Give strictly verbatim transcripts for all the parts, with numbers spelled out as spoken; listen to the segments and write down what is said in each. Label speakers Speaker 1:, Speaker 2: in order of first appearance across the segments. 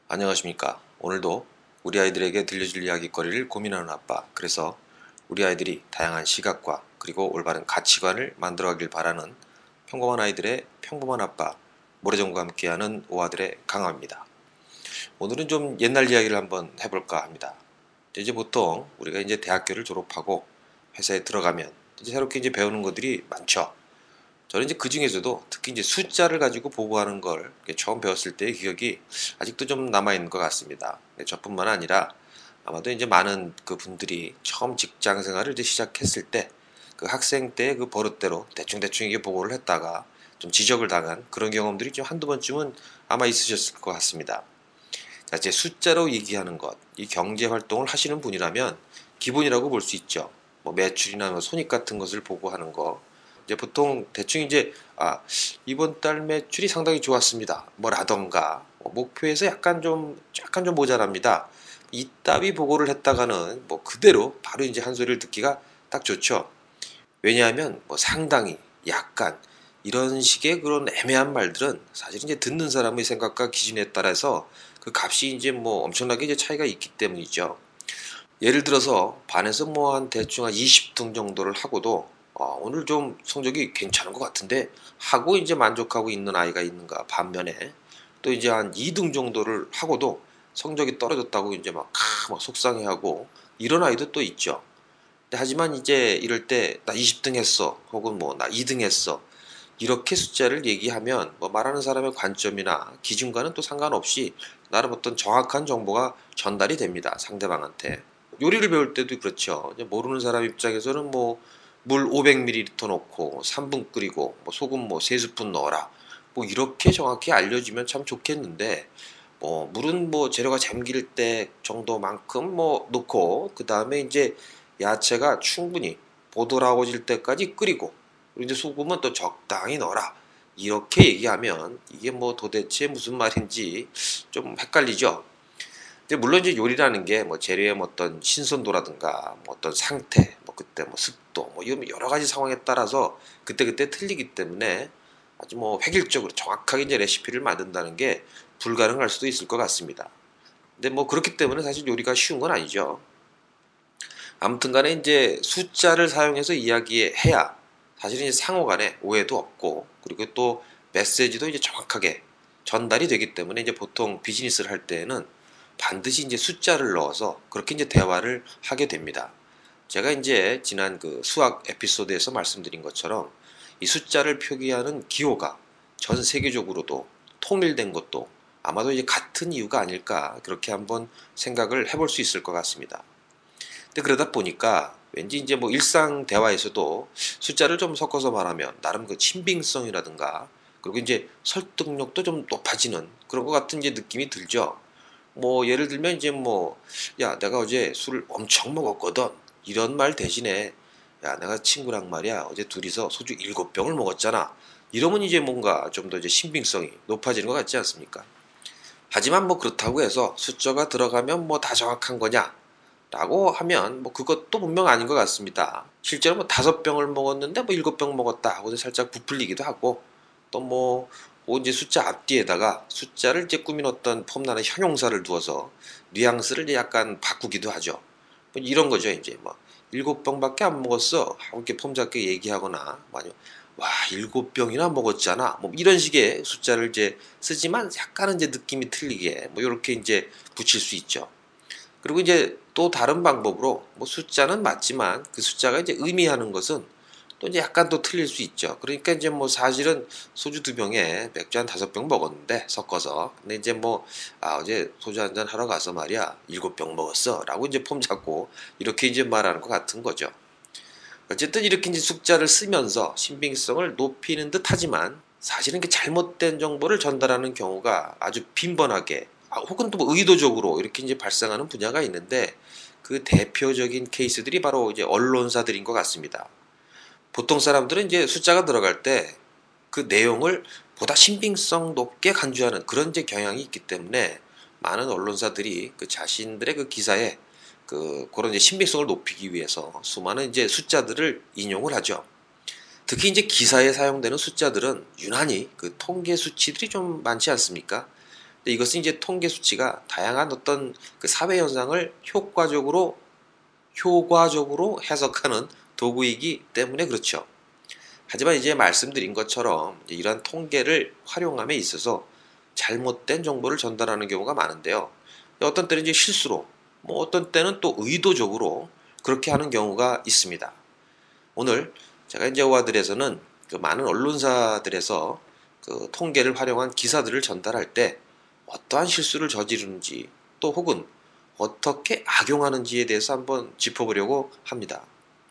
Speaker 1: 안녕하십니까. 오늘도 우리 아이들에게 들려줄 이야기거리를 고민하는 아빠, 그래서 우리 아이들이 다양한 시각과 그리고 올바른 가치관을 만들어가길 바라는 평범한 아이들의 평범한 아빠, 모래정과 함께하는 오아들의 강화입니다. 오늘은 좀 옛날 이야기를 한번 해볼까 합니다. 이제 보통 우리가 이제 대학교를 졸업하고 회사에 들어가면 이제 새롭게 이제 배우는 것들이 많죠. 저는 이제 그 중에서도 특히 이제 숫자를 가지고 보고하는 걸 처음 배웠을 때의 기억이 아직도 좀 남아있는 것 같습니다. 저뿐만 아니라 아마도 이제 많은 그 분들이 처음 직장 생활을 이제 시작했을 때 그 학생 때의 그 버릇대로 대충대충 이게 보고를 했다가 좀 지적을 당한 그런 경험들이 좀 한두 번쯤은 아마 있으셨을 것 같습니다. 자, 이제 숫자로 얘기하는 것, 이 경제 활동을 하시는 분이라면 기본이라고 볼 수 있죠. 뭐 매출이나 뭐 손익 같은 것을 보고하는 거. 이제 보통 대충 이제 아 이번 달 매출이 상당히 좋았습니다. 뭐라던가 뭐 목표에서 약간 좀 약간 좀 모자랍니다. 이따위 보고를 했다가는 뭐 그대로 바로 이제 한 소리를 듣기가 딱 좋죠. 왜냐하면 뭐 상당히 약간 이런 식의 그런 애매한 말들은 사실 이제 듣는 사람의 생각과 기준에 따라서 그 값이 이제 뭐 엄청나게 이제 차이가 있기 때문이죠. 예를 들어서 반에서 뭐 한 대충 한 이십 등 정도를 하고도 어, 오늘 좀 성적이 괜찮은 것 같은데 하고 이제 만족하고 있는 아이가 있는가 반면에 또 이제 한 이 등 정도를 하고도 성적이 떨어졌다고 이제 막, 아, 막 속상해하고 이런 아이도 또 있죠. 하지만 이제 이럴 때 나 이십 등 했어 혹은 뭐 나 이 등 했어 이렇게 숫자를 얘기하면 뭐 말하는 사람의 관점이나 기준과는 또 상관없이 나름 어떤 정확한 정보가 전달이 됩니다, 상대방한테. 요리를 배울 때도 그렇죠. 모르는 사람 입장에서는 뭐 물 오백 밀리리터 넣고 삼 분 끓이고 뭐 소금 뭐 세 스푼 넣어라 뭐 이렇게 정확히 알려주면 참 좋겠는데, 뭐 물은 뭐 재료가 잠길 때 정도만큼 뭐 넣고 그 다음에 이제 야채가 충분히 보드라워질 때까지 끓이고 그리고 이제 소금은 또 적당히 넣어라 이렇게 얘기하면 이게 뭐 도대체 무슨 말인지 좀 헷갈리죠. 근데 물론 이제 요리라는 게 뭐 재료의 뭐 어떤 신선도라든가 뭐 어떤 상태, 뭐 그때 뭐 습도, 뭐 이런 여러 가지 상황에 따라서 그때그때 틀리기 때문에 아주 뭐 획일적으로 정확하게 이제 레시피를 만든다는 게 불가능할 수도 있을 것 같습니다. 근데 뭐 그렇기 때문에 사실 요리가 쉬운 건 아니죠. 아무튼 간에 이제 숫자를 사용해서 이야기해야 사실은 이제 상호 간에 오해도 없고 그리고 또 메시지도 이제 정확하게 전달이 되기 때문에 이제 보통 비즈니스를 할 때에는 반드시 이제 숫자를 넣어서 그렇게 이제 대화를 하게 됩니다. 제가 이제 지난 그 수학 에피소드에서 말씀드린 것처럼 이 숫자를 표기하는 기호가 전 세계적으로도 통일된 것도 아마도 이제 같은 이유가 아닐까 그렇게 한번 생각을 해볼 수 있을 것 같습니다. 근데 그러다 보니까 왠지 이제 뭐 일상 대화에서도 숫자를 좀 섞어서 말하면 나름 그 친빙성이라든가 그리고 이제 설득력도 좀 높아지는 그런 것 같은 이제 느낌이 들죠. 뭐 예를 들면 이제 뭐 야 내가 어제 술을 엄청 먹었거든 이런 말 대신에 야 내가 친구랑 말이야 어제 둘이서 소주 일곱 병을 먹었잖아 이러면 이제 뭔가 좀 더 이제 신빙성이 높아지는 것 같지 않습니까? 하지만 뭐 그렇다고 해서 숫자가 들어가면 뭐 다 정확한 거냐 라고 하면 뭐 그것도 분명 아닌 것 같습니다. 실제로 뭐 다섯 병을 먹었는데 뭐 일곱 병 먹었다 하고 살짝 부풀리기도 하고 또 뭐 이제 숫자 앞뒤에다가 숫자를 이제 꾸민 어떤 폼나는 형용사를 두어서 뉘앙스를 약간 바꾸기도 하죠. 뭐 이런 거죠. 이제 뭐 일곱 병밖에 안 먹었어 하고 이렇게 폼 잡게 얘기하거나 아니면 와 일곱 병이나 먹었잖아 뭐 이런 식의 숫자를 이제 쓰지만 약간은 이제 느낌이 틀리게 뭐 이렇게 이제 붙일 수 있죠. 그리고 이제 또 다른 방법으로 뭐 숫자는 맞지만 그 숫자가 이제 의미하는 것은 또 이제 약간 또 틀릴 수 있죠. 그러니까 이제 뭐 사실은 소주 두 병에 맥주 한 다섯 병 먹었는데 섞어서 근데 이제 뭐 아 어제 소주 한 잔 하러 가서 말이야 일곱 병 먹었어라고 이제 폼 잡고 이렇게 이제 말하는 것 같은 거죠. 어쨌든 이렇게 이제 숫자를 쓰면서 신빙성을 높이는 듯 하지만 사실은 그 잘못된 정보를 전달하는 경우가 아주 빈번하게 아, 혹은 또뭐 의도적으로 이렇게 이제 발생하는 분야가 있는데 그 대표적인 케이스들이 바로 이제 언론사들인 것 같습니다. 보통 사람들은 이제 숫자가 들어갈 때 그 내용을 보다 신빙성 높게 간주하는 그런 이제 경향이 있기 때문에 많은 언론사들이 그 자신들의 그 기사에 그 그런 이제 신빙성을 높이기 위해서 수많은 이제 숫자들을 인용을 하죠. 특히 이제 기사에 사용되는 숫자들은 유난히 그 통계 수치들이 좀 많지 않습니까? 근데 이것은 이제 통계 수치가 다양한 어떤 그 사회 현상을 효과적으로 효과적으로 해석하는 도구이기 때문에 그렇죠. 하지만 이제 말씀드린 것처럼 이러한 통계를 활용함에 있어서 잘못된 정보를 전달하는 경우가 많은데요. 어떤 때는 이제 실수로, 뭐 어떤 때는 또 의도적으로 그렇게 하는 경우가 있습니다. 오늘 제가 이제 오아들에서는 그 많은 언론사들에서 그 통계를 활용한 기사들을 전달할 때 어떠한 실수를 저지르는지 또 혹은 어떻게 악용하는지에 대해서 한번 짚어보려고 합니다.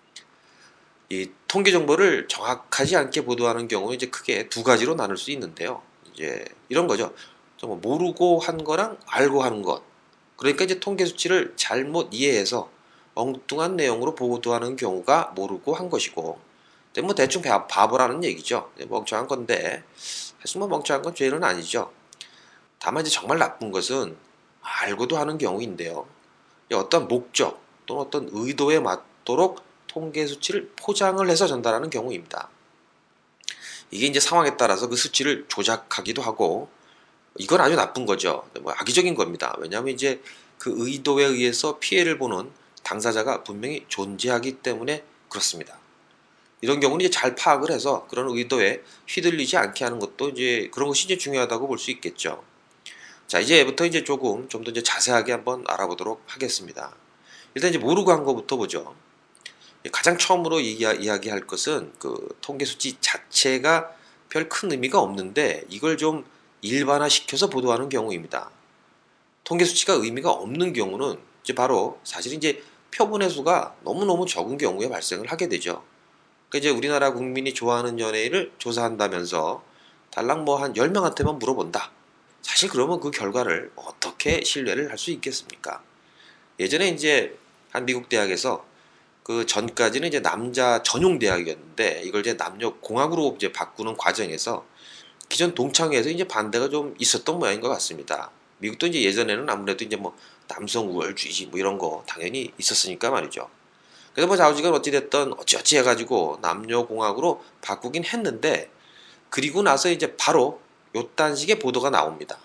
Speaker 1: 이 통계 정보를 정확하지 않게 보도하는 경우 이제 크게 두 가지로 나눌 수 있는데요. 이제 이런 거죠. 좀 모르고 한 거랑 알고 하는 것. 그러니까 이제 통계 수치를 잘못 이해해서 엉뚱한 내용으로 보도하는 경우가 모르고 한 것이고, 뭐 대충 바보라는 얘기죠. 멍청한 건데 사실 뭐 멍청한 건 죄는 아니죠. 다만 이제 정말 나쁜 것은 알고도 하는 경우인데요. 어떤 목적 또는 어떤 의도에 맞도록 통계 수치를 포장을 해서 전달하는 경우입니다. 이게 이제 상황에 따라서 그 수치를 조작하기도 하고, 이건 아주 나쁜 거죠. 뭐 악의적인 겁니다. 왜냐하면 이제 그 의도에 의해서 피해를 보는 당사자가 분명히 존재하기 때문에 그렇습니다. 이런 경우는 이제 잘 파악을 해서 그런 의도에 휘둘리지 않게 하는 것도 이제 그런 것이 이제 중요하다고 볼 수 있겠죠. 자, 이제부터 이제 조금 좀 더 이제 자세하게 한번 알아보도록 하겠습니다. 일단 이제 모르고 한 거부터 보죠. 가장 처음으로 이야, 이야기할 것은 그 통계 수치 자체가 별 큰 의미가 없는데 이걸 좀 일반화시켜서 보도하는 경우입니다. 통계 수치가 의미가 없는 경우는 이제 바로 사실 이제 표본의 수가 너무너무 적은 경우에 발생을 하게 되죠. 그러니까 이제 우리나라 국민이 좋아하는 연예인을 조사한다면서 달랑 뭐 한 열 명한테만 물어본다. 사실 그러면 그 결과를 어떻게 신뢰를 할 수 있겠습니까? 예전에 이제 한 미국 대학에서 그 전까지는 이제 남자 전용 대학이었는데 이걸 이제 남녀 공학으로 이제 바꾸는 과정에서 기존 동창회에서 이제 반대가 좀 있었던 모양인 것 같습니다. 미국도 이제 예전에는 아무래도 이제 뭐 남성 우월주의 뭐 이런 거 당연히 있었으니까 말이죠. 그래서 뭐 좌우지간 어찌됐든 어찌어찌 해가지고 남녀공학으로 바꾸긴 했는데, 그리고 나서 이제 바로 요딴 식의 보도가 나옵니다.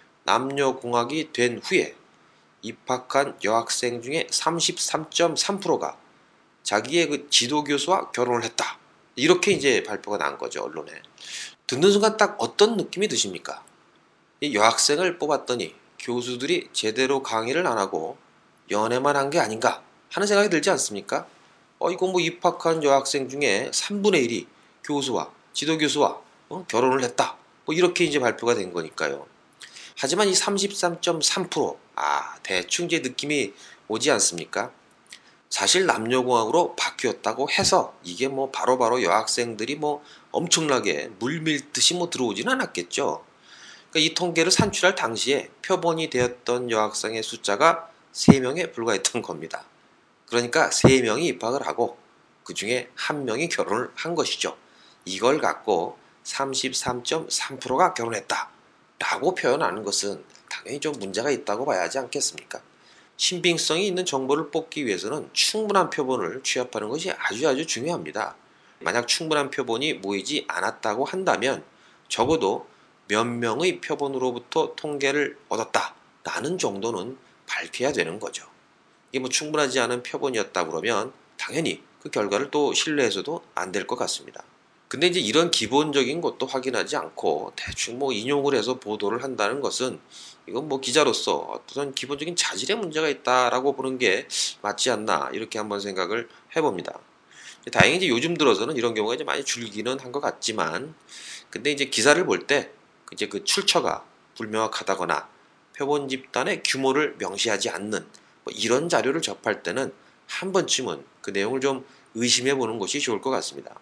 Speaker 1: 남녀공학이 된 후에 입학한 여학생 중에 삼십삼 점 삼 퍼센트가 자기의 그 지도교수와 결혼을 했다. 이렇게 이제 발표가 난 거죠, 언론에. 듣는 순간 딱 어떤 느낌이 드십니까? 이 여학생을 뽑았더니 교수들이 제대로 강의를 안 하고 연애만 한 게 아닌가 하는 생각이 들지 않습니까? 어, 이거 뭐 입학한 여학생 중에 삼분의 일이 교수와 지도교수와 어, 결혼을 했다. 뭐 이렇게 이제 발표가 된 거니까요. 하지만 이 삼십삼 점 삼 퍼센트, 아, 대충 이제 느낌이 오지 않습니까? 사실 남녀공학으로 바뀌었다고 해서 이게 뭐 바로바로 여학생들이 뭐 엄청나게 물밀듯이 뭐 들어오지는 않았겠죠. 그러니까 이 통계를 산출할 당시에 표본이 되었던 여학생의 숫자가 세 명에 불과했던 겁니다. 그러니까 세 명이 입학을 하고 그 중에 한 명이 결혼을 한 것이죠. 이걸 갖고 삼십삼 점 삼 퍼센트가 결혼했다 라고 표현하는 것은 당연히 좀 문제가 있다고 봐야 하지 않겠습니까? 신빙성이 있는 정보를 뽑기 위해서는 충분한 표본을 취합하는 것이 아주 아주 중요합니다. 만약 충분한 표본이 모이지 않았다고 한다면 적어도 몇 명의 표본으로부터 통계를 얻었다라는 정도는 밝혀야 되는 거죠. 이게 뭐 충분하지 않은 표본이었다 그러면 당연히 그 결과를 또 신뢰해서도 안 될 것 같습니다. 근데 이제 이런 기본적인 것도 확인하지 않고 대충 뭐 인용을 해서 보도를 한다는 것은 이건 뭐 기자로서 어떤 기본적인 자질의 문제가 있다라고 보는 게 맞지 않나 이렇게 한번 생각을 해봅니다. 다행히 이제 요즘 들어서는 이런 경우가 이제 많이 줄기는 한 것 같지만, 근데 이제 기사를 볼 때 이제 그 출처가 불명확하다거나 표본 집단의 규모를 명시하지 않는 뭐 이런 자료를 접할 때는 한 번쯤은 그 내용을 좀 의심해 보는 것이 좋을 것 같습니다.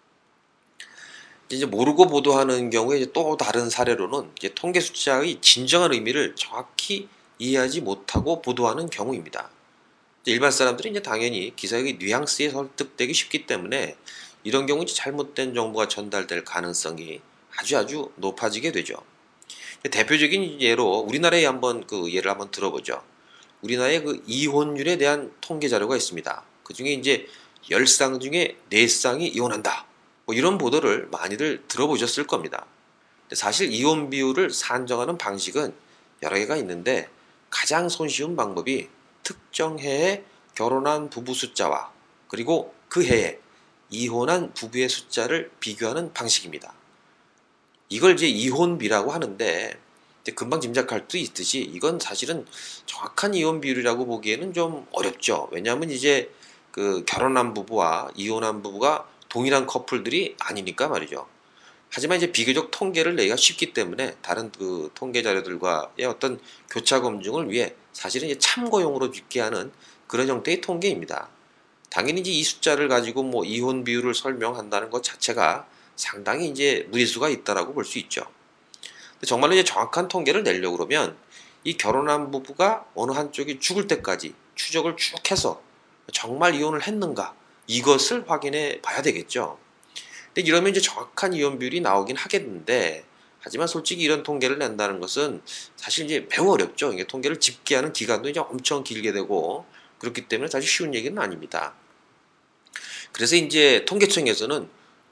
Speaker 1: 이제 모르고 보도하는 경우에 이제 또 다른 사례로는 이제 통계 숫자의 진정한 의미를 정확히 이해하지 못하고 보도하는 경우입니다. 일반 사람들이 이제 당연히 기사의 뉘앙스에 설득되기 쉽기 때문에 이런 경우 이제 잘못된 정보가 전달될 가능성이 아주 아주 높아지게 되죠. 대표적인 예로 우리나라에 한번 그 예를 한번 들어보죠. 우리나라의 그 이혼율에 대한 통계 자료가 있습니다. 그 중에 이제 열 쌍 중에 네 쌍이 이혼한다. 뭐 이런 보도를 많이들 들어보셨을 겁니다. 사실 이혼 비율을 산정하는 방식은 여러 개가 있는데 가장 손쉬운 방법이 특정 해에 결혼한 부부 숫자와 그리고 그 해에 이혼한 부부의 숫자를 비교하는 방식입니다. 이걸 이제 이혼비라고 하는데 이제 금방 짐작할 수 있듯이 이건 사실은 정확한 이혼 비율이라고 보기에는 좀 어렵죠. 왜냐하면 이제 그 결혼한 부부와 이혼한 부부가 동일한 커플들이 아니니까 말이죠. 하지만 이제 비교적 통계를 내기가 쉽기 때문에 다른 그 통계 자료들과의 어떤 교차 검증을 위해 사실은 이제 참고용으로 짓게 하는 그런 형태의 통계입니다. 당연히 이제 이 숫자를 가지고 뭐 이혼 비율을 설명한다는 것 자체가 상당히 이제 무리수가 있다라고 볼 수 있죠. 근데 정말로 이제 정확한 통계를 내려고 그러면 이 결혼한 부부가 어느 한쪽이 죽을 때까지 추적을 쭉 해서 정말 이혼을 했는가 이것을 확인해 봐야 되겠죠. 근데 이러면 이제 정확한 이혼 비율이 나오긴 하겠는데 하지만 솔직히 이런 통계를 낸다는 것은 사실 이제 매우 어렵죠. 이게 통계를 집계하는 기간도 이제 엄청 길게 되고 그렇기 때문에 사실 쉬운 얘기는 아닙니다. 그래서 이제 통계청에서는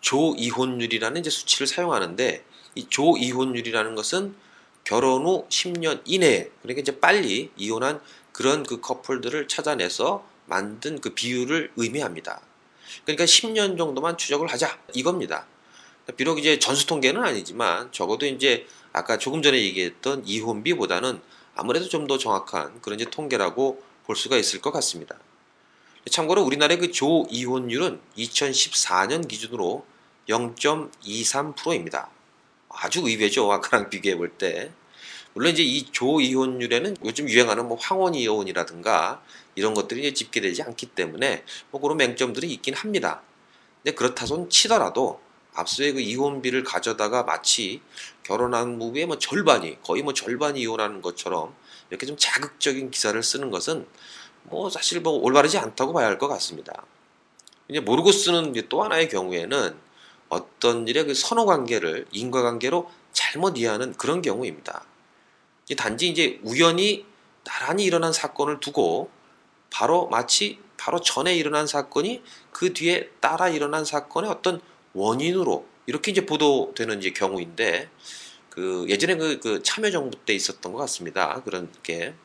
Speaker 1: 조이혼율이라는 이제 수치를 사용하는데 이 조이혼율이라는 것은 결혼 후 십 년 이내에 그러니까 이제 빨리 이혼한 그런 그 커플들을 찾아내서 만든 그 비율을 의미합니다. 그러니까 십 년 정도만 추적을 하자 이겁니다. 비록 이제 전수 통계는 아니지만 적어도 이제 아까 조금 전에 얘기했던 이혼비보다는 아무래도 좀 더 정확한 그런 이제 통계라고 볼 수가 있을 것 같습니다. 참고로 우리나라의 그 조이혼율은 이천십사 년 기준으로 영 점 이삼 퍼센트입니다. 아주 의외죠. 아까랑 비교해 볼 때. 물론 이제 이 조이혼율에는 요즘 유행하는 뭐 황혼이혼이라든가 이런 것들이 이제 집계되지 않기 때문에 뭐 그런 맹점들이 있긴 합니다. 근데 그렇다 손 치더라도 앞서의 그 이혼비를 가져다가 마치 결혼한 부부의 뭐 절반이 거의 뭐 절반이 이혼하는 것처럼 이렇게 좀 자극적인 기사를 쓰는 것은 뭐 사실 뭐 올바르지 않다고 봐야 할 것 같습니다. 이제 모르고 쓰는 이제 또 하나의 경우에는 어떤 일의 그 선호 관계를 인과관계로 잘못 이해하는 그런 경우입니다. 이제 단지 이제 우연히 나란히 일어난 사건을 두고 바로 마치 바로 전에 일어난 사건이 그 뒤에 따라 일어난 사건의 어떤 원인으로 이렇게 이제 보도되는 이제 경우인데 그 예전에 그, 그 참여정부 때 있었던 것 같습니다. 그런 게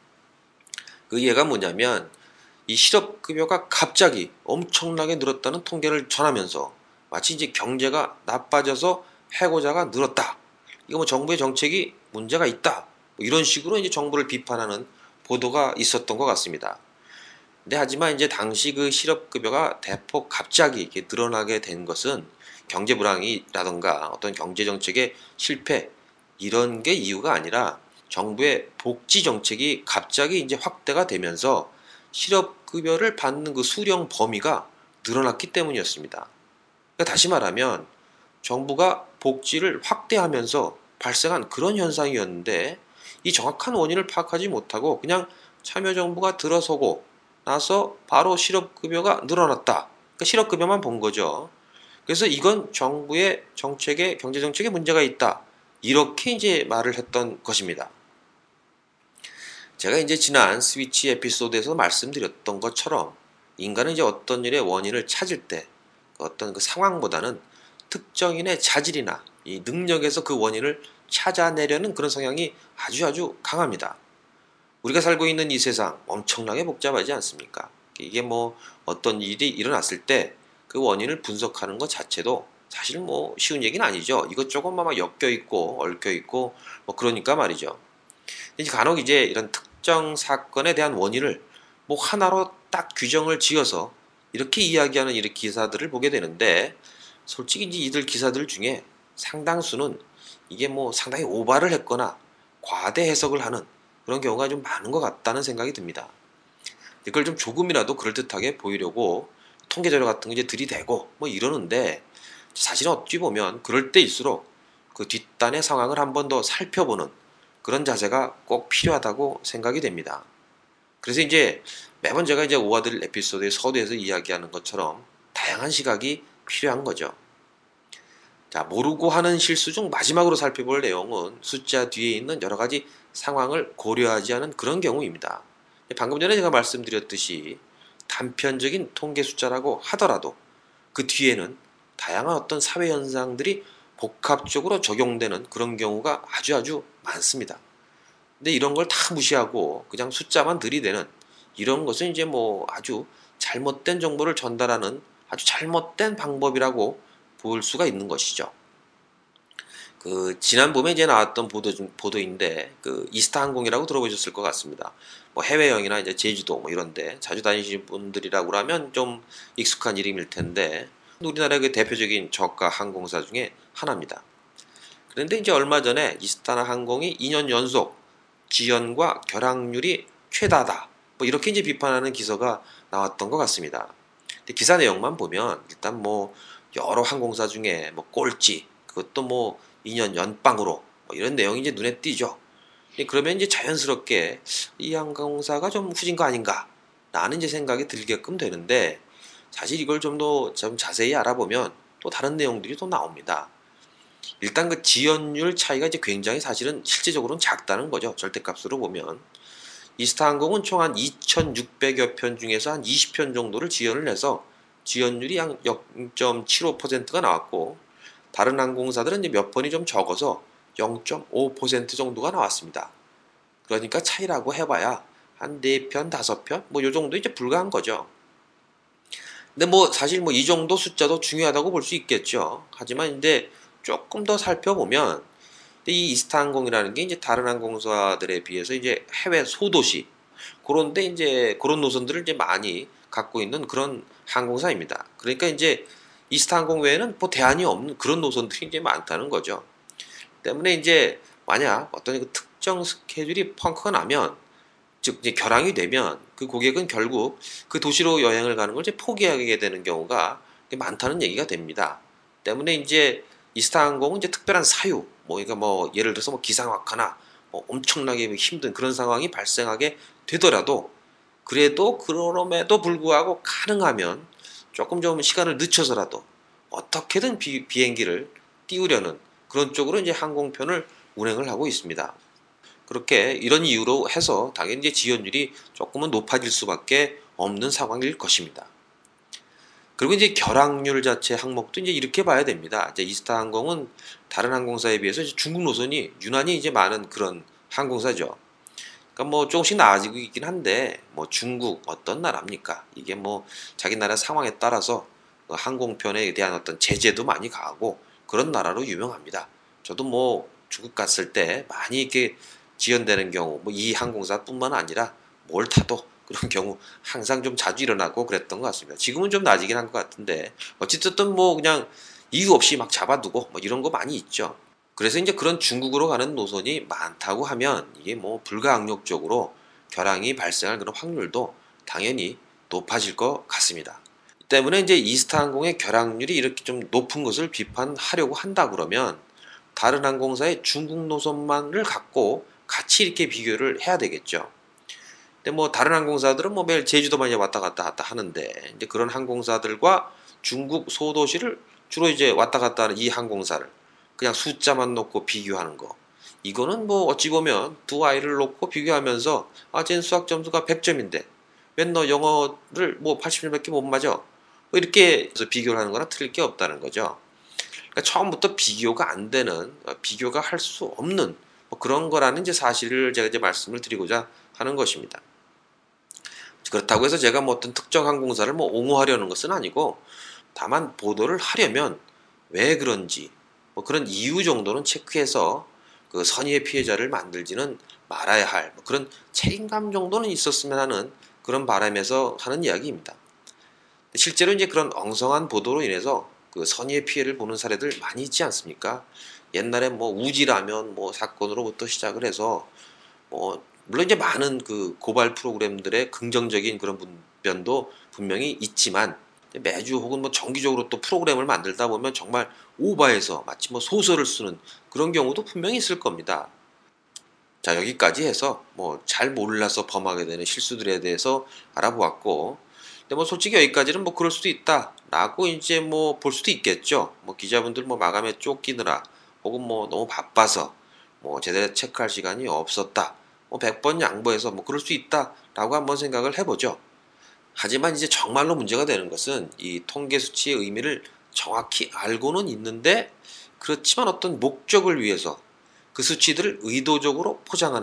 Speaker 1: 그 예가 뭐냐면 이 실업급여가 갑자기 엄청나게 늘었다는 통계를 전하면서 마치 이제 경제가 나빠져서 해고자가 늘었다. 이거 뭐 정부의 정책이 문제가 있다. 뭐 이런 식으로 이제 정부를 비판하는 보도가 있었던 것 같습니다. 근데 하지만 이제 당시 그 실업급여가 대폭 갑자기 이렇게 늘어나게 된 것은 경제 불황이라던가 어떤 경제 정책의 실패 이런 게 이유가 아니라 정부의 복지 정책이 갑자기 이제 확대가 되면서 실업급여를 받는 그 수령 범위가 늘어났기 때문이었습니다. 그러니까 다시 말하면 정부가 복지를 확대하면서 발생한 그런 현상이었는데 이 정확한 원인을 파악하지 못하고 그냥 참여정부가 들어서고 나서 바로 실업급여가 늘어났다. 그러니까 실업급여만 본 거죠. 그래서 이건 정부의 정책에 경제정책에 문제가 있다. 이렇게 이제 말을 했던 것입니다. 제가 이제 지난 스위치 에피소드에서 말씀드렸던 것처럼 인간은 이제 어떤 일의 원인을 찾을 때 어떤 그 상황보다는 특정인의 자질이나 이 능력에서 그 원인을 찾아내려는 그런 성향이 아주 아주 강합니다. 우리가 살고 있는 이 세상 엄청나게 복잡하지 않습니까? 이게 뭐 어떤 일이 일어났을 때 그 원인을 분석하는 것 자체도 사실 뭐 쉬운 얘기는 아니죠. 이것저것 막 엮여 있고 얽혀 있고 뭐 그러니까 말이죠. 이제 간혹 이제 이런 특정 사건에 대한 원인을 뭐 하나로 딱 규정을 지어서 이렇게 이야기하는 이런 기사들을 보게 되는데 솔직히 이제 이들 기사들 중에 상당수는 이게 뭐 상당히 오바를 했거나 과대 해석을 하는 그런 경우가 좀 많은 것 같다는 생각이 듭니다. 이걸 좀 조금이라도 그럴듯하게 보이려고 통계 자료 같은 거 이제 들이대고 뭐 이러는데 사실은 어찌 보면 그럴 때일수록 그 뒷단의 상황을 한 번 더 살펴보는 그런 자세가 꼭 필요하다고 생각이 됩니다. 그래서 이제 매번 제가 이제 오아들 에피소드의 서두에서 이야기하는 것처럼 다양한 시각이 필요한 거죠. 자, 모르고 하는 실수 중 마지막으로 살펴볼 내용은 숫자 뒤에 있는 여러 가지 상황을 고려하지 않은 그런 경우입니다. 방금 전에 제가 말씀드렸듯이 단편적인 통계 숫자라고 하더라도 그 뒤에는 다양한 어떤 사회 현상들이 복합적으로 적용되는 그런 경우가 아주 아주 많습니다. 근데 이런 걸 다 무시하고 그냥 숫자만 들이대는 이런 것은 이제 뭐 아주 잘못된 정보를 전달하는 아주 잘못된 방법이라고 볼 수가 있는 것이죠. 그 지난 봄에 이제 나왔던 보도 중, 보도인데 그 이스타항공이라고 들어보셨을 것 같습니다. 뭐 해외여행이나 이제 제주도 뭐 이런데 자주 다니시는 분들이라고 하면 좀 익숙한 이름일 텐데 우리나라의 그 대표적인 저가 항공사 중에 하나입니다. 그런데 이제 얼마 전에 이스타나 항공이 이 년 연속 지연과 결항률이 최다다 뭐 이렇게 이제 비판하는 기사가 나왔던 것 같습니다. 근데 기사 내용만 보면 일단 뭐 여러 항공사 중에 뭐 꼴찌 그것도 뭐 이 년 연빵으로 뭐 이런 내용이 이제 눈에 띄죠. 그러면 이제 자연스럽게 이 항공사가 좀 후진 거 아닌가 라는 이제 생각이 들게끔 되는데 사실 이걸 좀 더 좀 자세히 알아보면 또 다른 내용들이 또 나옵니다. 일단 그 지연율 차이가 이제 굉장히 사실은 실제적으로는 작다는 거죠. 절대값으로 보면. 이스타항공은 총 한 이천육백여 편 중에서 한 이십 편 정도를 지연을 해서 지연율이 한 영 점 칠오 퍼센트가 나왔고 다른 항공사들은 이제 몇 번이 좀 적어서 영 점 오 퍼센트 정도가 나왔습니다. 그러니까 차이라고 해봐야 한 네 편, 다섯 편 뭐 요 정도 이제 불과한 거죠. 근데 뭐 사실 뭐 이 정도 숫자도 중요하다고 볼 수 있겠죠. 하지만 이제 조금 더 살펴보면 이 이스타항공이라는 게 이제 다른 항공사들에 비해서 이제 해외 소도시 그런데 이제 그런 노선들을 이제 많이 갖고 있는 그런 항공사입니다. 그러니까 이제 이스타항공 외에는 뭐 대안이 없는 그런 노선들이 이제 많다는 거죠. 때문에 이제 만약 어떤 그 특정 스케줄이 펑크가 나면 즉 이제 결항이 되면 그 고객은 결국 그 도시로 여행을 가는 걸 이제 포기하게 되는 경우가 많다는 얘기가 됩니다. 때문에 이제 이스타항공은 이제 특별한 사유, 뭐 그러니까 뭐 예를 들어서 뭐 기상악화나 뭐 엄청나게 힘든 그런 상황이 발생하게 되더라도 그래도 그럼에도 불구하고 가능하면 조금 좀 시간을 늦춰서라도 어떻게든 비, 비행기를 띄우려는 그런 쪽으로 이제 항공편을 운행을 하고 있습니다. 그렇게 이런 이유로 해서 당연히 이제 지연율이 조금은 높아질 수밖에 없는 상황일 것입니다. 그리고 이제 결항률 자체 항목도 이제 이렇게 봐야 됩니다. 이제 이스타항공은 다른 항공사에 비해서 중국 노선이 유난히 이제 많은 그런 항공사죠. 그러니까 뭐 조금씩 나아지고 있긴 한데 뭐 중국 어떤 나라입니까? 이게 뭐 자기 나라 상황에 따라서 항공편에 대한 어떤 제재도 많이 가하고 그런 나라로 유명합니다. 저도 뭐 중국 갔을 때 많이 이렇게 지연되는 경우 뭐 이 항공사뿐만 아니라 뭘 타도 그런 경우 항상 좀 자주 일어나고 그랬던 것 같습니다. 지금은 좀 나아지긴 한 것 같은데 어쨌든 뭐 그냥 이유 없이 막 잡아두고 뭐 이런 거 많이 있죠. 그래서 이제 그런 중국으로 가는 노선이 많다고 하면 이게 뭐 불가항력적으로 결항이 발생할 그런 확률도 당연히 높아질 것 같습니다. 때문에 이제 이스타항공의 결항률이 이렇게 좀 높은 것을 비판하려고 한다 그러면 다른 항공사의 중국 노선만을 갖고 같이 이렇게 비교를 해야 되겠죠. 근데 뭐 다른 항공사들은 뭐 매일 제주도만 왔다 갔다 갔다 하는데 이제 그런 항공사들과 중국 소도시를 주로 이제 왔다 갔다 하는 이 항공사를 그냥 숫자만 놓고 비교하는 거. 이거는 뭐 어찌 보면 두 아이를 놓고 비교하면서 아, 쟨 수학 점수가 백 점인데 웬 너 영어를 뭐 팔십 점밖에 못 맞아. 뭐 이렇게 해서 비교를 하는 거나 틀릴 게 없다는 거죠. 그러니까 처음부터 비교가 안 되는, 비교가 할 수 없는 뭐 그런 거라는 이제 사실을 제가 이제 말씀을 드리고자 하는 것입니다. 그렇다고 해서 제가 뭐 어떤 특정 항공사를 뭐 옹호하려는 것은 아니고 다만 보도를 하려면 왜 그런지 뭐 그런 이유 정도는 체크해서 그 선의의 피해자를 만들지는 말아야 할 뭐 그런 책임감 정도는 있었으면 하는 그런 바람에서 하는 이야기입니다. 실제로 이제 그런 엉성한 보도로 인해서 그 선의의 피해를 보는 사례들 많이 있지 않습니까? 옛날에 뭐 우지라면 뭐 사건으로부터 시작을 해서 뭐 물론 이제 많은 그 고발 프로그램들의 긍정적인 그런 면도 분명히 있지만 매주 혹은 뭐 정기적으로 또 프로그램을 만들다 보면 정말 오버해서 마치 뭐 소설을 쓰는 그런 경우도 분명히 있을 겁니다. 자, 여기까지 해서 뭐 잘 몰라서 범하게 되는 실수들에 대해서 알아보았고, 근데 뭐 솔직히 여기까지는 뭐 그럴 수도 있다라고 이제 뭐 볼 수도 있겠죠. 뭐 기자분들 뭐 마감에 쫓기느라 혹은 뭐 너무 바빠서 뭐 제대로 체크할 시간이 없었다. 뭐 백 번 양보해서 뭐 그럴 수 있다라고 한번 생각을 해보죠. 하지만 이제 정말로 문제가 되는 것은 이 통계 수치의 의미를 정확히 알고는 있는데 그렇지만 어떤 목적을 위해서 그 수치들을 의도적으로 포장하는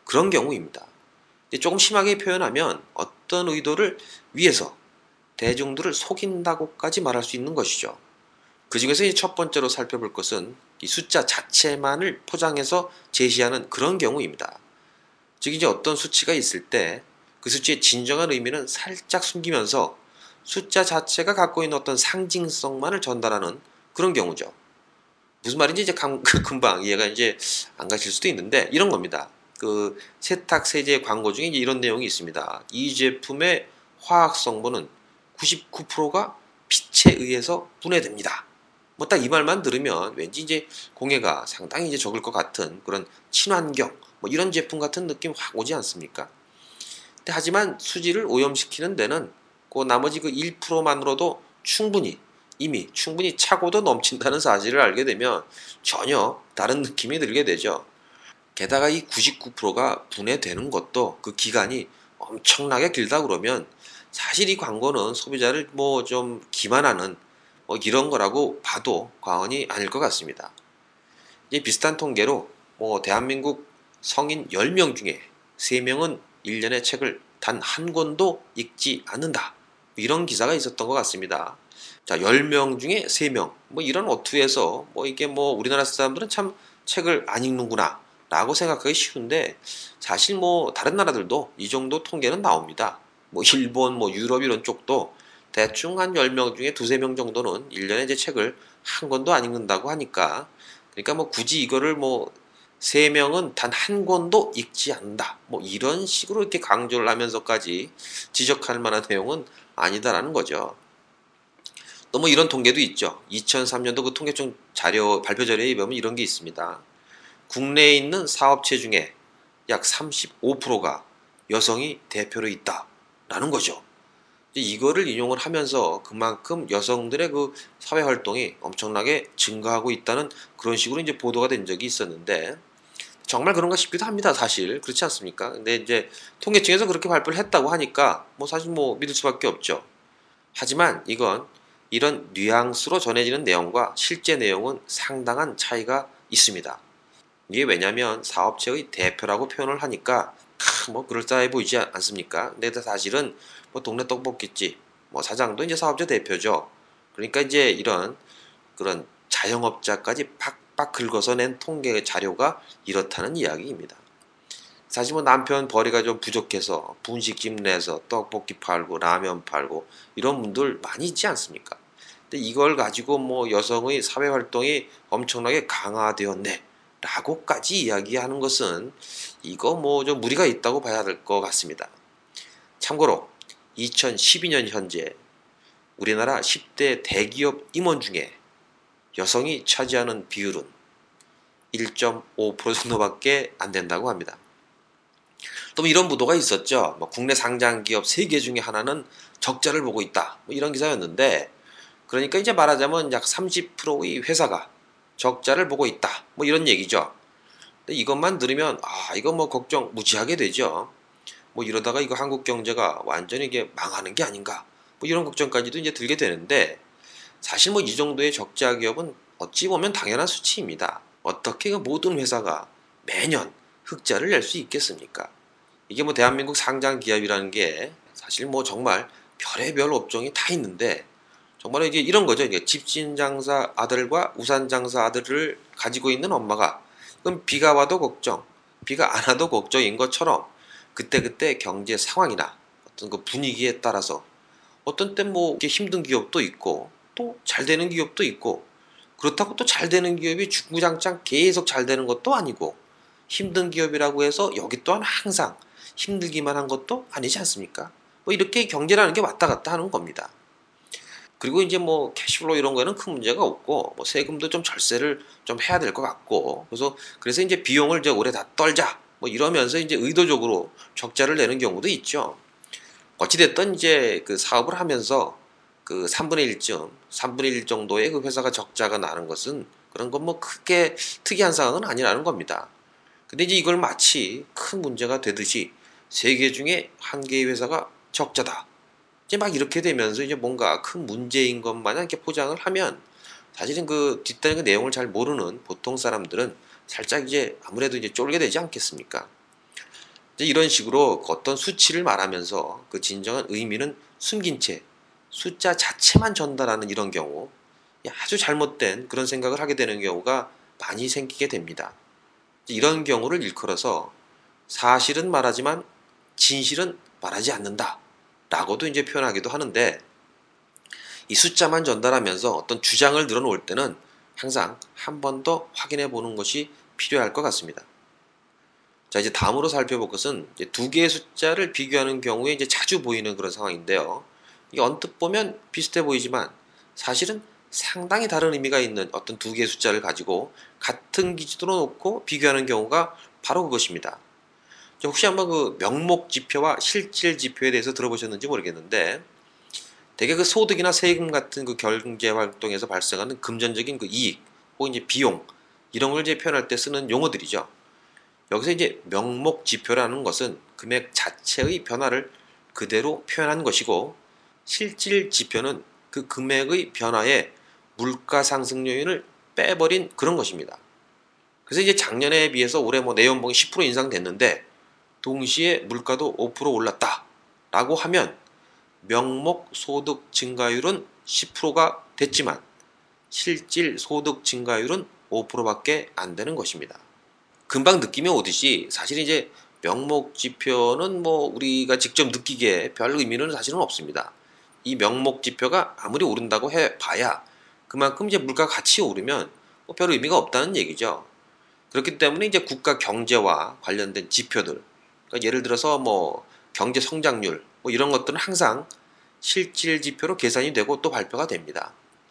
Speaker 1: 그런 경우입니다. 조금 심하게 표현하면 어떤 의도를 위해서 대중들을 속인다고까지 말할 수 있는 것이죠. 그 중에서 첫 번째로 살펴볼 것은 이 숫자 자체만을 포장해서 제시하는 그런 경우입니다. 즉 이제 어떤 수치가 있을 때 그 수치의 진정한 의미는 살짝 숨기면서 숫자 자체가 갖고 있는 어떤 상징성만을 전달하는 그런 경우죠. 무슨 말인지 이제 금방 이해가 이제 안 가실 수도 있는데 이런 겁니다. 그 세탁 세제 광고 중에 이제 이런 내용이 있습니다. 이 제품의 화학 성분은 구십구 퍼센트가 빛에 의해서 분해됩니다. 뭐 딱 이 말만 들으면 왠지 이제 공해가 상당히 이제 적을 것 같은 그런 친환경 뭐 이런 제품 같은 느낌 확 오지 않습니까? 근데 하지만 수질을 오염시키는 데는 그 나머지 그 일 퍼센트만으로도 충분히 이미 충분히 차고도 넘친다는 사실을 알게 되면 전혀 다른 느낌이 들게 되죠. 게다가 이 구십구 퍼센트가 분해되는 것도 그 기간이 엄청나게 길다 그러면 사실 이 광고는 소비자를 뭐 좀 기만하는 뭐 이런 거라고 봐도 과언이 아닐 것 같습니다. 이 비슷한 통계로 뭐 대한민국 성인 열 명 중에 세 명은 일 년에 책을 단 한 권도 읽지 않는다. 이런 기사가 있었던 것 같습니다. 자, 열 명 중에 세 명. 뭐 이런 어투에서 뭐 이게 뭐 우리나라 사람들은 참 책을 안 읽는구나 라고 생각하기 쉬운데 사실 뭐 다른 나라들도 이 정도 통계는 나옵니다. 뭐 일본, 뭐 유럽 이런 쪽도 대충 한 열 명 중에 두세 명 정도는 일 년에 이제 책을 한 권도 안 읽는다고 하니까 그러니까 뭐 굳이 이거를 뭐 세 명은 단 한 권도 읽지 않는다. 뭐 이런 식으로 이렇게 강조를 하면서까지 지적할 만한 내용은 아니다라는 거죠. 또 뭐 이런 통계도 있죠. 이천삼 년도 그 통계청 자료 발표 자료에 보면 이런 게 있습니다. 국내에 있는 사업체 중에 약 삼십오 퍼센트가 여성이 대표로 있다라는 거죠. 이거를 인용을 하면서 그만큼 여성들의 그 사회 활동이 엄청나게 증가하고 있다는 그런 식으로 이제 보도가 된 적이 있었는데 정말 그런가 싶기도 합니다. 사실 그렇지 않습니까? 근데 이제 통계청에서 그렇게 발표를 했다고 하니까 뭐 사실 뭐 믿을 수밖에 없죠. 하지만 이건 이런 뉘앙스로 전해지는 내용과 실제 내용은 상당한 차이가 있습니다. 이게 왜냐하면 사업체의 대표라고 표현을 하니까 뭐 그럴싸해 보이지 않습니까? 근데 사실은 뭐 동네 떡볶이집 뭐 사장도 이제 사업자 대표죠. 그러니까 이제 이런 그런 자영업자까지 팍팍 긁어서 낸 통계 자료가 이렇다는 이야기입니다. 사실 뭐 남편 벌이가 좀 부족해서 분식집 내서 떡볶이 팔고 라면 팔고 이런 분들 많이 있지 않습니까? 근데 이걸 가지고 뭐 여성의 사회 활동이 엄청나게 강화되었네 라고까지 이야기하는 것은 이거 뭐 좀 무리가 있다고 봐야 될 것 같습니다. 참고로 이천십이 년 현재 우리나라 십 대 대기업 임원 중에 여성이 차지하는 비율은 일 점 오 퍼센트 정도밖에 안 된다고 합니다. 또 뭐 이런 보도가 있었죠. 뭐 국내 상장 기업 세 개 중에 하나는 적자를 보고 있다. 뭐 이런 기사였는데 그러니까 이제 말하자면 약 삼십 퍼센트의 회사가 적자를 보고 있다. 뭐 이런 얘기죠. 근데 이것만 들으면 아 이거 뭐 걱정 무지하게 되죠. 뭐 이러다가 이거 한국 경제가 완전히 이게 망하는 게 아닌가. 뭐 이런 걱정까지도 이제 들게 되는데 사실 뭐 이 정도의 적자 기업은 어찌 보면 당연한 수치입니다. 어떻게 그 모든 회사가 매년 흑자를 낼 수 있겠습니까? 이게 뭐 대한민국 상장 기업이라는 게 사실 뭐 정말 별의별 업종이 다 있는데 정말 이게 이런 거죠. 이게 집신 장사 아들과 우산 장사 아들을 가지고 있는 엄마가 그럼 비가 와도 걱정, 비가 안 와도 걱정인 것처럼 그때그때 경제 상황이나 어떤 그 분위기에 따라서 어떤 때 뭐 힘든 기업도 있고 또 잘 되는 기업도 있고 그렇다고 또 잘 되는 기업이 주구장창 계속 잘 되는 것도 아니고 힘든 기업이라고 해서 여기 또한 항상 힘들기만 한 것도 아니지 않습니까? 뭐 이렇게 경제라는 게 왔다 갔다 하는 겁니다. 그리고 이제 뭐 캐시플로우 이런 거에는 큰 문제가 없고 뭐 세금도 좀 절세를 좀 해야 될 것 같고 그래서 그래서 이제 비용을 이제 올해 다 떨자 뭐 이러면서 이제 의도적으로 적자를 내는 경우도 있죠. 어찌됐든 이제 그 사업을 하면서 그 삼분의 일쯤, 삼분의 일 정도의 그 회사가 적자가 나는 것은 그런 건 뭐 크게 특이한 상황은 아니라는 겁니다. 근데 이제 이걸 마치 큰 문제가 되듯이 세 개 중에 한 개의 회사가 적자다. 이제 막 이렇게 되면서 이제 뭔가 큰 문제인 것 마냥 이렇게 포장을 하면 사실은 그 뒷단의 그 내용을 잘 모르는 보통 사람들은 살짝 이제 아무래도 이제 쫄게 되지 않겠습니까? 이제 이런 식으로 어떤 수치를 말하면서 그 진정한 의미는 숨긴 채 숫자 자체만 전달하는 이런 경우, 아주 잘못된 그런 생각을 하게 되는 경우가 많이 생기게 됩니다. 이런 경우를 일컬어서 사실은 말하지만 진실은 말하지 않는다 라고도 이제 표현하기도 하는데, 이 숫자만 전달하면서 어떤 주장을 늘어놓을 때는 항상 한 번 더 확인해 보는 것이 필요할 것 같습니다. 자, 이제 다음으로 살펴볼 것은 이제 두 개의 숫자를 비교하는 경우에 이제 자주 보이는 그런 상황인데요. 이게 언뜻 보면 비슷해 보이지만 사실은 상당히 다른 의미가 있는 어떤 두 개의 숫자를 가지고 같은 기준으로 놓고 비교하는 경우가 바로 그것입니다. 혹시 한번 그 명목지표와 실질지표에 대해서 들어보셨는지 모르겠는데, 대개 그 소득이나 세금 같은 그 경제 활동에서 발생하는 금전적인 그 이익 혹은 이제 비용, 이런 걸 이제 표현할 때 쓰는 용어들이죠. 여기서 이제 명목지표라는 것은 금액 자체의 변화를 그대로 표현한 것이고, 실질지표는 그 금액의 변화에 물가 상승 요인을 빼버린 그런 것입니다. 그래서 이제 작년에 비해서 올해 뭐 내 연봉이 십 퍼센트 인상됐는데 동시에 물가도 오 퍼센트 올랐다 라고 하면 명목 소득 증가율은 십 퍼센트가 됐지만 실질 소득 증가율은 오 퍼센트밖에 안 되는 것입니다. 금방 느낌이 오듯이 사실 이제 명목 지표는 뭐 우리가 직접 느끼기에 별 의미는 사실은 없습니다. 이 명목 지표가 아무리 오른다고 해봐야 그만큼 이제 물가 같이 오르면 뭐 별 의미가 없다는 얘기죠. 그렇기 때문에 이제 국가 경제와 관련된 지표들, 그러니까 예를 들어서 뭐 경제 성장률 뭐 이런 것들은 항상 실질 지표로 계산이 되고 또 발표가 됩니다.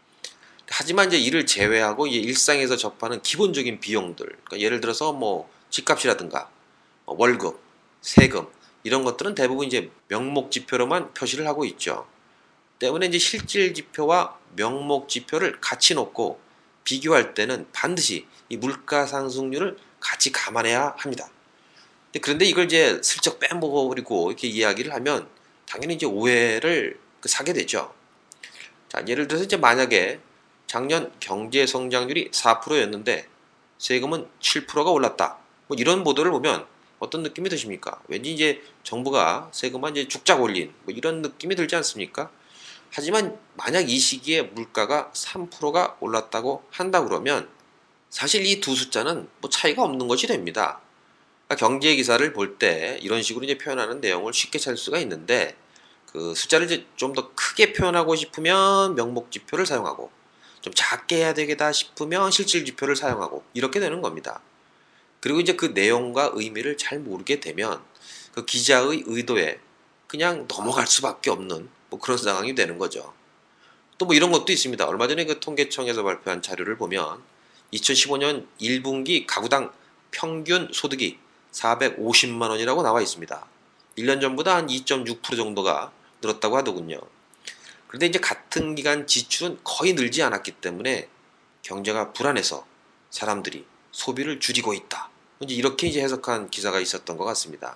Speaker 1: 하지만 이제 이를 제외하고 이제 일상에서 접하는 기본적인 비용들, 그러니까 예를 들어서 뭐 집값이라든가 월급, 세금 이런 것들은 대부분 이제 명목 지표로만 표시를 하고 있죠. 때문에 이제 실질 지표와 명목 지표를 같이 놓고 비교할 때는 반드시 이 물가 상승률을 같이 감안해야 합니다. 그런데 이걸 이제 슬쩍 빼먹어버리고 이렇게 이야기를 하면 당연히 이제 오해를 사게 되죠. 자, 예를 들어서 이제 만약에 작년 경제 성장률이 사 퍼센트였는데 세금은 칠 퍼센트가 올랐다. 뭐 이런 보도를 보면 어떤 느낌이 드십니까? 왠지 이제 정부가 세금만 이제 죽작 올린 뭐 이런 느낌이 들지 않습니까? 하지만 만약 이 시기에 물가가 삼 퍼센트가 올랐다고 한다 그러면 사실 이 두 숫자는 뭐 차이가 없는 것이 됩니다. 그러니까 경제 기사를 볼 때 이런 식으로 이제 표현하는 내용을 쉽게 찾을 수가 있는데, 그 숫자를 이제 좀 더 크게 표현하고 싶으면 명목 지표를 사용하고 좀 작게 해야 되겠다 싶으면 실질 지표를 사용하고 이렇게 되는 겁니다. 그리고 이제 그 내용과 의미를 잘 모르게 되면 그 기자의 의도에 그냥 넘어갈 수밖에 없는 뭐 그런 상황이 되는 거죠. 또 뭐 이런 것도 있습니다. 얼마 전에 그 통계청에서 발표한 자료를 보면 이천십오 년 일 분기 가구당 평균 소득이 사백오십만 원이라고 나와 있습니다. 일 년 전보다 한 이 점 육 퍼센트 정도가 늘었다고 하더군요. 그런데 이제 같은 기간 지출은 거의 늘지 않았기 때문에 경제가 불안해서 사람들이 소비를 줄이고 있다. 이제 이렇게 이제 해석한 기사가 있었던 것 같습니다.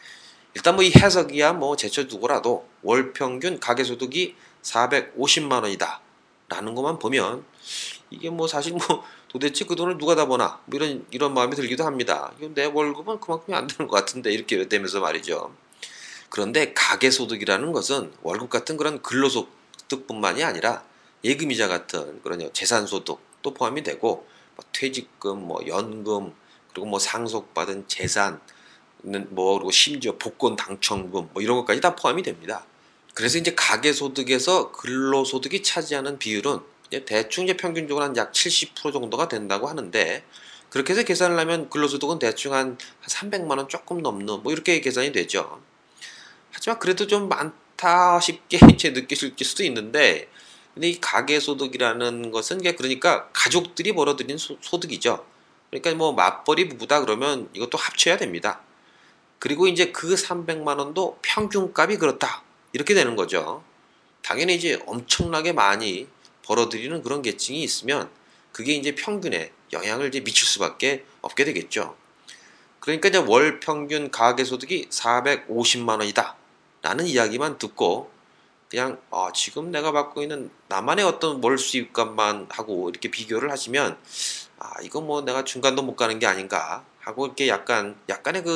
Speaker 1: 일단 뭐 이 해석이야 뭐 제쳐두고라도 월 평균 가계소득이 사백오십만 원이다 라는 것만 보면 이게 뭐 사실 뭐 도대체 그 돈을 누가 다 버나 뭐 이런 이런 마음이 들기도 합니다. 내 월급은 그만큼이 안 되는 것 같은데 이렇게 되면서 말이죠. 그런데 가계소득이라는 것은 월급 같은 그런 근로소득뿐만이 아니라 예금이자 같은 그런 재산소득도 포함이 되고 뭐 퇴직금, 뭐 연금, 그리고 뭐 상속받은 재산, 뭐 그리고 심지어 복권 당첨금 뭐 이런 것까지 다 포함이 됩니다. 그래서 이제 가계소득에서 근로소득이 차지하는 비율은 이제 대충 이제 평균적으로 한 약 칠십 퍼센트 정도가 된다고 하는데, 그렇게 해서 계산을 하면 근로소득은 대충 한 삼백만 원 조금 넘는 뭐 이렇게 계산이 되죠. 하지만 그래도 좀 많다 싶게 이제 느끼실 수도 있는데, 근데 이 가계소득이라는 것은 그러니까 가족들이 벌어들인 소, 소득이죠. 그러니까 뭐 맞벌이 부부다 그러면 이것도 합쳐야 됩니다. 그리고 이제 그 삼백만 원도 평균값이 그렇다 이렇게 되는 거죠. 당연히 이제 엄청나게 많이 벌어들이는 그런 계층이 있으면 그게 이제 평균에 영향을 이제 미칠 수밖에 없게 되겠죠. 그러니까 이제 월 평균 가계소득이 사백오십만 원이다 라는 이야기만 듣고 그냥 아, 지금 내가 받고 있는 나만의 어떤 월 수입값만 하고 이렇게 비교를 하시면 아, 이거 뭐 내가 중간도 못 가는 게 아닌가 하고 이렇게 약간 약간의 그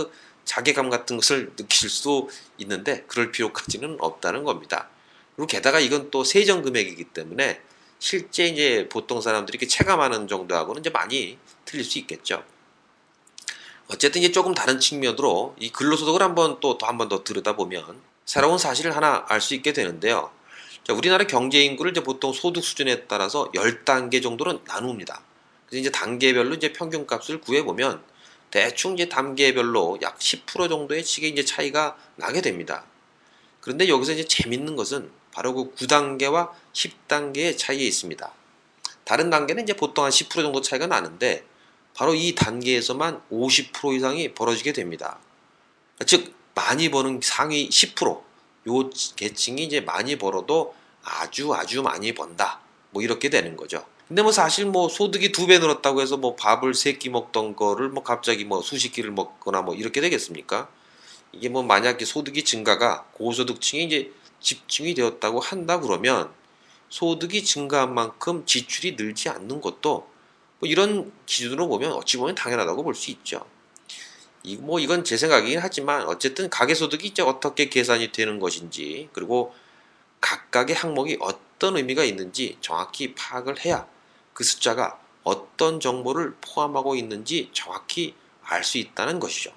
Speaker 1: 자괴감 같은 것을 느낄 수 있는데 그럴 필요까지는 없다는 겁니다. 그리고 게다가 이건 또 세전 금액이기 때문에 실제 이제 보통 사람들이 이렇게 체감하는 정도하고는 이제 많이 틀릴 수 있겠죠. 어쨌든 이제 조금 다른 측면으로 이 근로소득을 한번 또 한 번 더 들여다보면 새로운 사실을 하나 알 수 있게 되는데요. 자, 우리나라 경제 인구를 이제 보통 소득 수준에 따라서 십 단계 정도로 나눕니다. 그래서 이제 단계별로 이제 평균값을 구해보면 대충 이제 단계별로 약 십 퍼센트 정도의 식의 이제 차이가 나게 됩니다. 그런데 여기서 이제 재밌는 것은 바로 그 구 단계와 십 단계의 차이에 있습니다. 다른 단계는 이제 보통 한 십 퍼센트 정도 차이가 나는데 바로 이 단계에서만 오십 퍼센트 이상이 벌어지게 됩니다. 즉 많이 버는 상위 십 퍼센트 요 계층이 이제 많이 벌어도 아주 아주 많이 번다. 뭐 이렇게 되는 거죠. 근데 뭐 사실 뭐 소득이 두 배 늘었다고 해서 뭐 밥을 세 끼 먹던 거를 뭐 갑자기 뭐 수십 끼를 먹거나 뭐 이렇게 되겠습니까? 이게 뭐 만약에 소득이 증가가 고소득층에 이제 집중이 되었다고 한다 그러면 소득이 증가한 만큼 지출이 늘지 않는 것도 뭐 이런 기준으로 보면 어찌 보면 당연하다고 볼 수 있죠. 이, 뭐 이건 제 생각이긴 하지만 어쨌든 가계소득이 이제 어떻게 계산이 되는 것인지 그리고 각각의 항목이 어떤 의미가 있는지 정확히 파악을 해야 그 숫자가 어떤 정보를 포함하고 있는지 정확히 알 수 있다는 것이죠.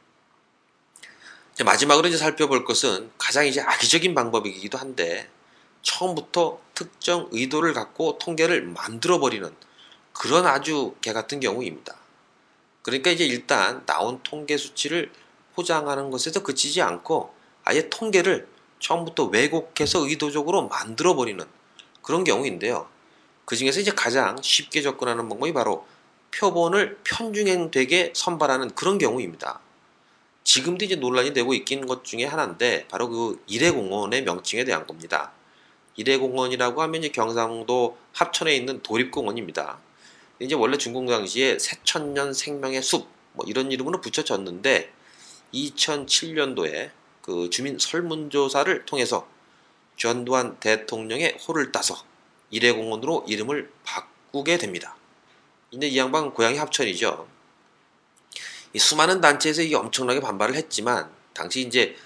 Speaker 1: 이제 마지막으로 이제 살펴볼 것은 가장 이제 악의적인 방법이기도 한데 처음부터 특정 의도를 갖고 통계를 만들어버리는 그런 아주 개 같은 경우입니다. 그러니까 이제 일단 나온 통계 수치를 포장하는 것에서 그치지 않고 아예 통계를 처음부터 왜곡해서 의도적으로 만들어버리는 그런 경우인데요. 그 중에서 이제 가장 쉽게 접근하는 방법이 바로 표본을 편중되게 선발하는 그런 경우입니다. 지금도 이제 논란이 되고 있긴 것 중에 하나인데 바로 그 일회공원의 명칭에 대한 겁니다. 일회공원이라고 하면 이제 경상도 합천에 있는 도립공원입니다. 이제 원래 중공 당시에 새천년 생명의 숲 뭐 이런 이름으로 붙여졌는데 이천칠 년도에 그 주민 설문조사를 통해서 전두환 대통령의 호를 따서 일회공원으로 이름을 바꾸게 됩니다. 근데 이 양반 고향이 합천이죠. 이 수많은 단체에서 이게 엄청나게 반발을 했지만 당시 이제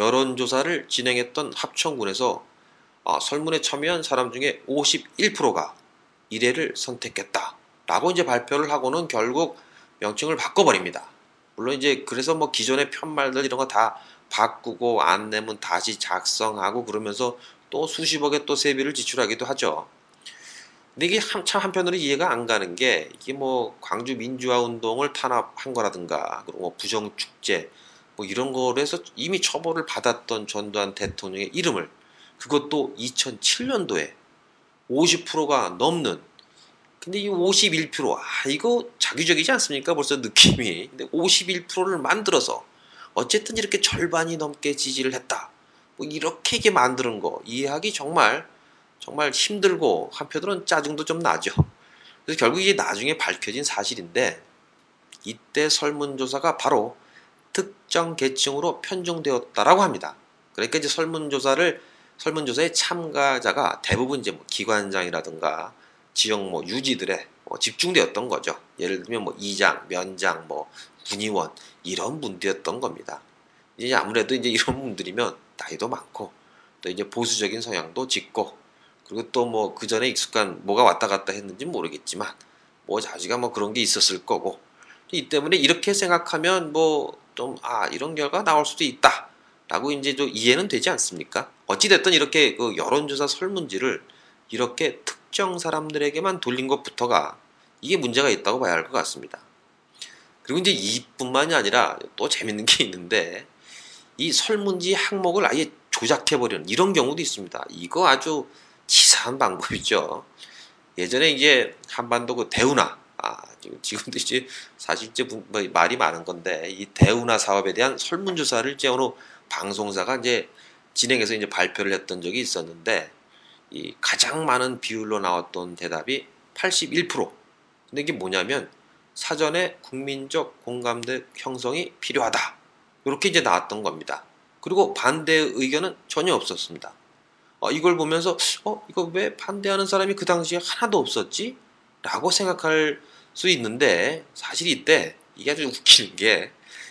Speaker 1: 여론조사를 진행했던 합천군에서 아, 설문에 참여한 사람 중에 오십일 퍼센트가 일회를 선택했다. 라고 이제 발표를 하고는 결국 명칭을 바꿔버립니다. 물론 이제 그래서 뭐 기존의 편말들 이런 거 다 바꾸고 안내문 다시 작성하고 그러면서 또 수십억의 또 세비를 지출하기도 하죠. 근데 이게 참 한편으로 이해가 안 가는 게 이게 뭐 광주 민주화 운동을 탄압한 거라든가 그리고 뭐 부정축제 뭐 이런 거로 해서 이미 처벌을 받았던 전두환 대통령의 이름을 그것도 이천칠 년도에 오십 퍼센트가 넘는 근데 이 오십일 퍼센트 아 이거 자기적이지 않습니까? 벌써 느낌이. 근데 오십일 퍼센트를 만들어서 어쨌든 이렇게 절반이 넘게 지지를 했다. 뭐 이렇게 이게 만드는 거 이해하기 정말 정말 힘들고 한편으로는 짜증도 좀 나죠. 그래서 결국 이게 나중에 밝혀진 사실인데 이때 설문조사가 바로 특정 계층으로 편중되었다라고 합니다. 그러니까 이제 설문조사를 설문조사의 참가자가 대부분 이제 뭐 기관장이라든가 지역 뭐 유지들에 뭐 집중되었던 거죠. 예를 들면 뭐 이장, 면장, 뭐 군의원 이런 분들이었던 겁니다. 이제 아무래도 이제 이런 분들이면 나이도 많고 또 이제 보수적인 성향도 짙고 그리고 또 뭐 그 전에 익숙한 뭐가 왔다 갔다 했는지 모르겠지만 뭐 자지가 뭐 그런 게 있었을 거고 이 때문에 이렇게 생각하면 뭐 좀 아 이런 결과 나올 수도 있다 라고 이제 좀 이해는 되지 않습니까? 어찌됐든 이렇게 그 여론조사 설문지를 이렇게 특정 사람들에게만 돌린 것부터가 이게 문제가 있다고 봐야 할 것 같습니다. 그리고 이제 이뿐만이 아니라 또 재밌는 게 있는데 이 설문지 항목을 아예 조작해버리는 이런 경우도 있습니다. 이거 아주 치사한 방법이죠. 예전에 이제 한반도 그 대운하 아, 지금도 이제 사실 이제 뭐 말이 많은 건데 이 대운하 사업에 대한 설문조사를 이제 어느 방송사가 이제 진행해서 이제 발표를 했던 적이 있었는데 이 가장 많은 비율로 나왔던 대답이 팔십일 퍼센트. 근데 이게 뭐냐면 사전에 국민적 공감대 형성이 필요하다. 이렇게 이제 나왔던 겁니다. 그리고 반대의 의견은 전혀 없었습니다. 어, 이걸 보면서 어 이거 왜 반대하는 사람이 그 당시에 하나도 없었지? 라고 생각할 수 있는데 사실 이때 이게 아주 웃기는 게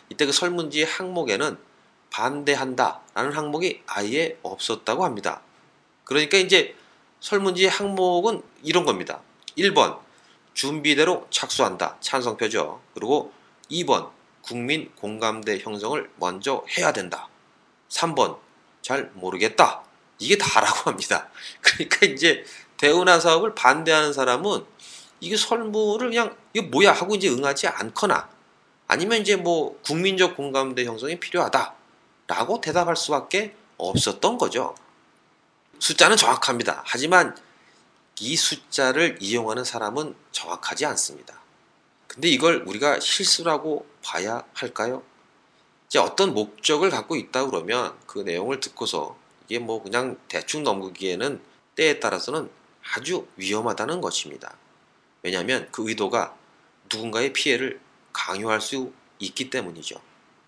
Speaker 1: 이때 그 설문지 항목에는 반대한다 라는 항목이 아예 없었다고 합니다. 그러니까 이제 설문지 항목은 이런 겁니다. 일 번 준비대로 착수한다. 찬성표죠. 그리고 이 번 국민 공감대 형성을 먼저 해야 된다. 삼 번 잘 모르겠다. 이게 다라고 합니다. 그러니까 이제 대운하 사업을 반대하는 사람은 이게 설문을 그냥 이게 뭐야 하고 이제 응하지 않거나 아니면 이제 뭐 국민적 공감대 형성이 필요하다라고 대답할 수밖에 없었던 거죠. 숫자는 정확합니다. 하지만 이 숫자를 이용하는 사람은 정확하지 않습니다. 근데 이걸 우리가 실수라고 봐야 할까요? 이제 어떤 목적을 갖고 있다 그러면 그 내용을 듣고서 이게 뭐 그냥 대충 넘기기에는 때에 따라서는 아주 위험하다는 것입니다. 왜냐하면 그 의도가 누군가의 피해를 강요할 수 있기 때문이죠.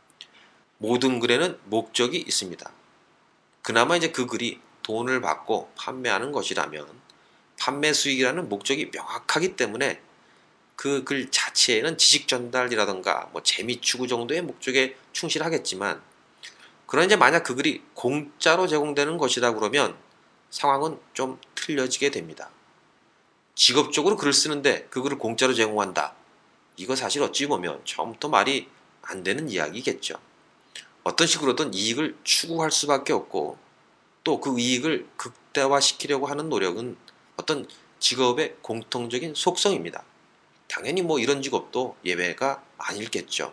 Speaker 1: 모든 글에는 목적이 있습니다. 그나마 이제 그 글이 돈을 받고 판매하는 것이라면 판매 수익이라는 목적이 명확하기 때문에 그 글 자체에는 지식 전달이라던가 뭐 재미 추구 정도의 목적에 충실하겠지만 그러나 이제 만약 그 글이 공짜로 제공되는 것이다 그러면 상황은 좀 틀려지게 됩니다. 직업적으로 글을 쓰는데 그 글을 공짜로 제공한다. 이거 사실 어찌 보면 처음부터 말이 안 되는 이야기겠죠. 어떤 식으로든 이익을 추구할 수밖에 없고 또 그 이익을 극대화시키려고 하는 노력은 어떤 직업의 공통적인 속성입니다. 당연히 뭐 이런 직업도 예외가 아닐겠죠.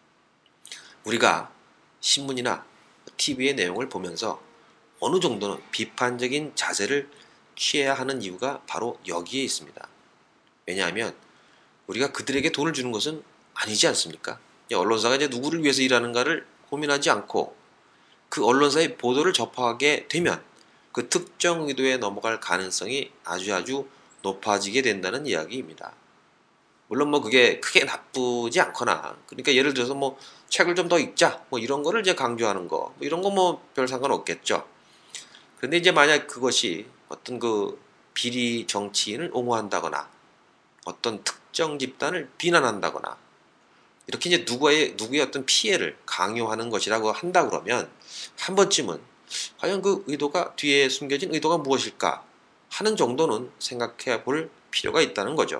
Speaker 1: 우리가 신문이나 티비의 내용을 보면서 어느 정도는 비판적인 자세를 취해야 하는 이유가 바로 여기에 있습니다. 왜냐하면 우리가 그들에게 돈을 주는 것은 아니지 않습니까? 언론사가 이제 누구를 위해서 일하는가를 고민하지 않고 그 언론사의 보도를 접하게 되면 그 특정 의도에 넘어갈 가능성이 아주 아주 높아지게 된다는 이야기입니다. 물론 뭐 그게 크게 나쁘지 않거나 그러니까 예를 들어서 뭐 책을 좀 더 읽자 뭐 이런 거를 이제 강조하는 거 뭐 이런 거 뭐 별 상관 없겠죠. 그런데 이제 만약 그것이 어떤 그 비리 정치인을 옹호한다거나 어떤 특정 집단을 비난한다거나 이렇게 이제 누구의 누구의 어떤 피해를 강요하는 것이라고 한다 그러면 한 번쯤은 과연 그 의도가 뒤에 숨겨진 의도가 무엇일까 하는 정도는 생각해 볼 필요가 있다는 거죠.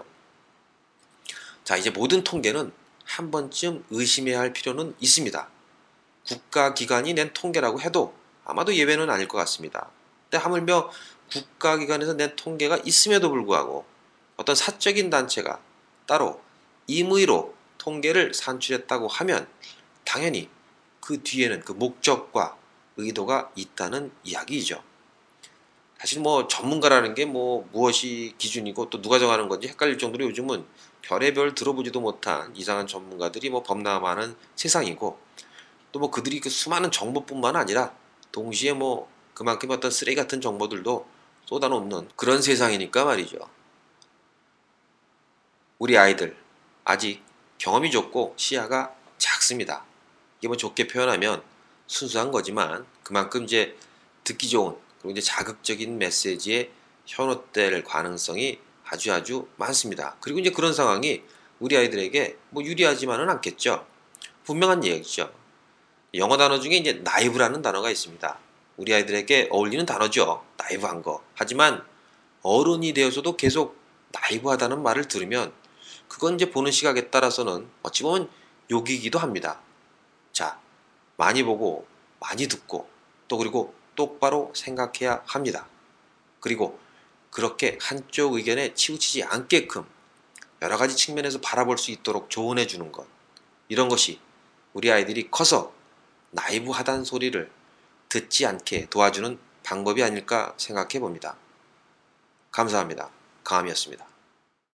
Speaker 1: 자, 이제 모든 통계는 한 번쯤 의심해야 할 필요는 있습니다. 국가기관이 낸 통계라고 해도 아마도 예외는 아닐 것 같습니다. 근데 하물며 국가기관에서 낸 통계가 있음에도 불구하고 어떤 사적인 단체가 따로 임의로 통계를 산출했다고 하면 당연히 그 뒤에는 그 목적과 의도가 있다는 이야기이죠. 사실 뭐 전문가라는 게 뭐 무엇이 기준이고 또 누가 정하는 건지 헷갈릴 정도로 요즘은 별의별 들어보지도 못한 이상한 전문가들이 뭐 범람하는 세상이고 또 뭐 그들이 그 수많은 정보뿐만 아니라 동시에 뭐 그만큼 어떤 쓰레기 같은 정보들도 쏟아놓는 그런 세상이니까 말이죠. 우리 아이들 아직 경험이 적고 시야가 작습니다. 이게 뭐 좋게 표현하면 순수한 거지만 그만큼 이제 듣기 좋은 그리고 이제 자극적인 메시지에 현혹될 가능성이 아주 아주 많습니다. 그리고 이제 그런 상황이 우리 아이들에게 뭐 유리하지만은 않겠죠. 분명한 얘기죠. 영어 단어 중에 이제 나이브라는 단어가 있습니다. 우리 아이들에게 어울리는 단어죠. 나이브한 거. 하지만 어른이 되어서도 계속 나이브하다는 말을 들으면 그건 이제 보는 시각에 따라서는 어찌 보면 욕이기도 합니다. 자, 많이 보고 많이 듣고 또 그리고 똑바로 생각해야 합니다. 그리고 그렇게 한쪽 의견에 치우치지 않게끔 여러 가지 측면에서 바라볼 수 있도록 조언해 주는 것. 이런 것이 우리 아이들이 커서 나이브하다는 소리를 듣지 않게 도와주는 방법이 아닐까 생각해 봅니다. 감사합니다. 강함이었습니다.